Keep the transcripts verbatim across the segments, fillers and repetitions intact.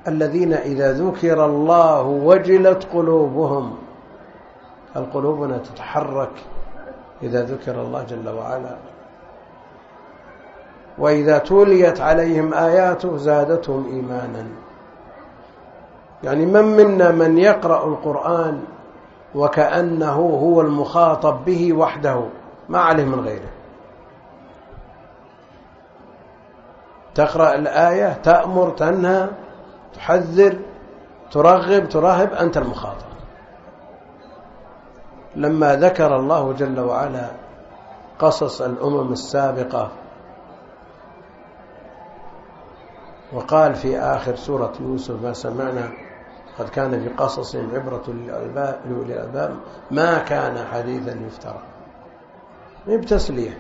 الذين إذا ذكر الله وجلت قلوبهم. القلوبنا تتحرك إذا ذكر الله جل وعلا. وإذا تليت عليهم آياته زادتهم إيمانا. يعني من منا من يقرأ القرآن وكأنه هو المخاطب به وحده، ما عليه من غيره. تقرأ الآية، تأمر، تنهى، تحذر، ترغب، ترهب، أنت المخاطب. لما ذكر الله جل وعلا قصص الأمم السابقة وقال في آخر سورة يوسف: ما سمعنا قد كان في قصصهم عبرة لأولي الألباب ما كان حديثا يفترى. ما بتسلية،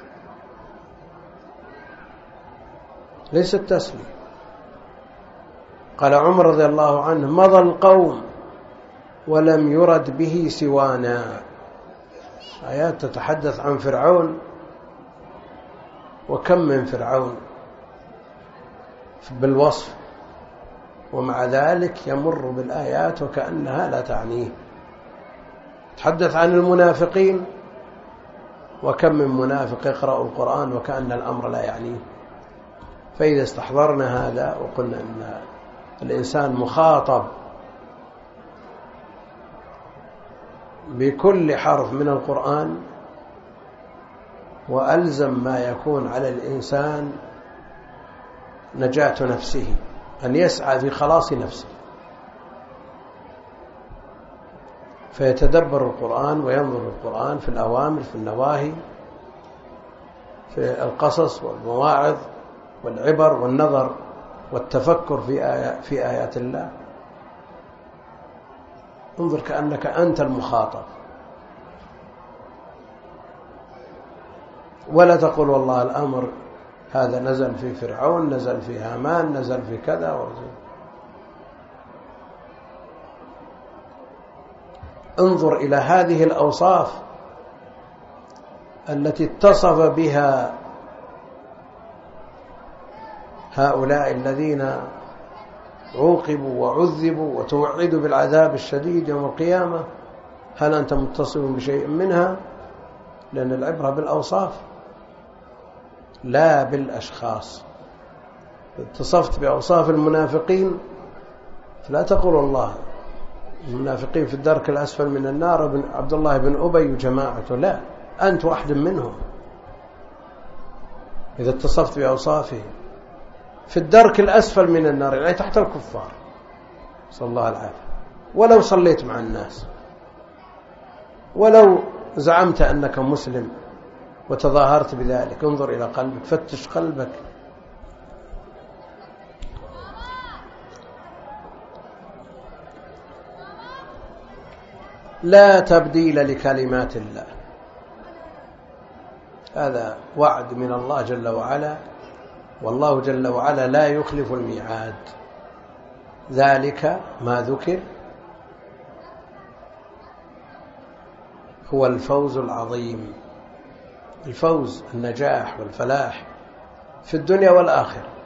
ليست تسلية. قال عمر رضي الله عنه: مضى القوم ولم يرد به سوانا. آيات تتحدث عن فرعون، وكم من فرعون بالوصف، ومع ذلك يمر بالآيات وكأنها لا تعنيه. تحدث عن المنافقين، وكم من منافق يقرأ القرآن وكأن الأمر لا يعنيه. فإذا استحضرنا هذا وقلنا أن الإنسان مخاطب بكل حرف من القرآن، وألزم ما يكون على الإنسان نجاة نفسه، أن يسعى في خلاص نفسه، فيتدبر القرآن وينظر القرآن في الأوامر، في النواهي، في القصص والمواعظ والعبر والنظر والتفكر في آيات, في آيات الله. انظر كأنك أنت المخاطب، ولا تقول والله الأمر هذا نزل في فرعون، نزل في هامان، نزل في كذا ورزل. انظر إلى هذه الأوصاف التي اتصف بها هؤلاء الذين عوقبوا وعذبوا وتوعدوا بالعذاب الشديد يوم القيامة. هل أنت متصف بشيء منها؟ لأن العبرة بالأوصاف لا بالأشخاص. اتصفت بأوصاف المنافقين فلا تقول الله المنافقين في الدرك الأسفل من النار ابن عبد الله بن أبي وجماعته، لا، أنت واحد منهم. إذا اتصفت بأوصافهم في الدرك الأسفل من النار، يعني تحت الكفار، صلى الله العافية، ولو صليت مع الناس، ولو زعمت أنك مسلم وتظاهرت بذلك، انظر إلى قلبك، فتش قلبك. لا تبديل لكلمات الله، هذا وعد من الله جل وعلا، والله جل وعلا لا يخلف الميعاد. ذلك ما ذكر هو الفوز العظيم، الفوز، النجاح والفلاح في الدنيا والآخرة.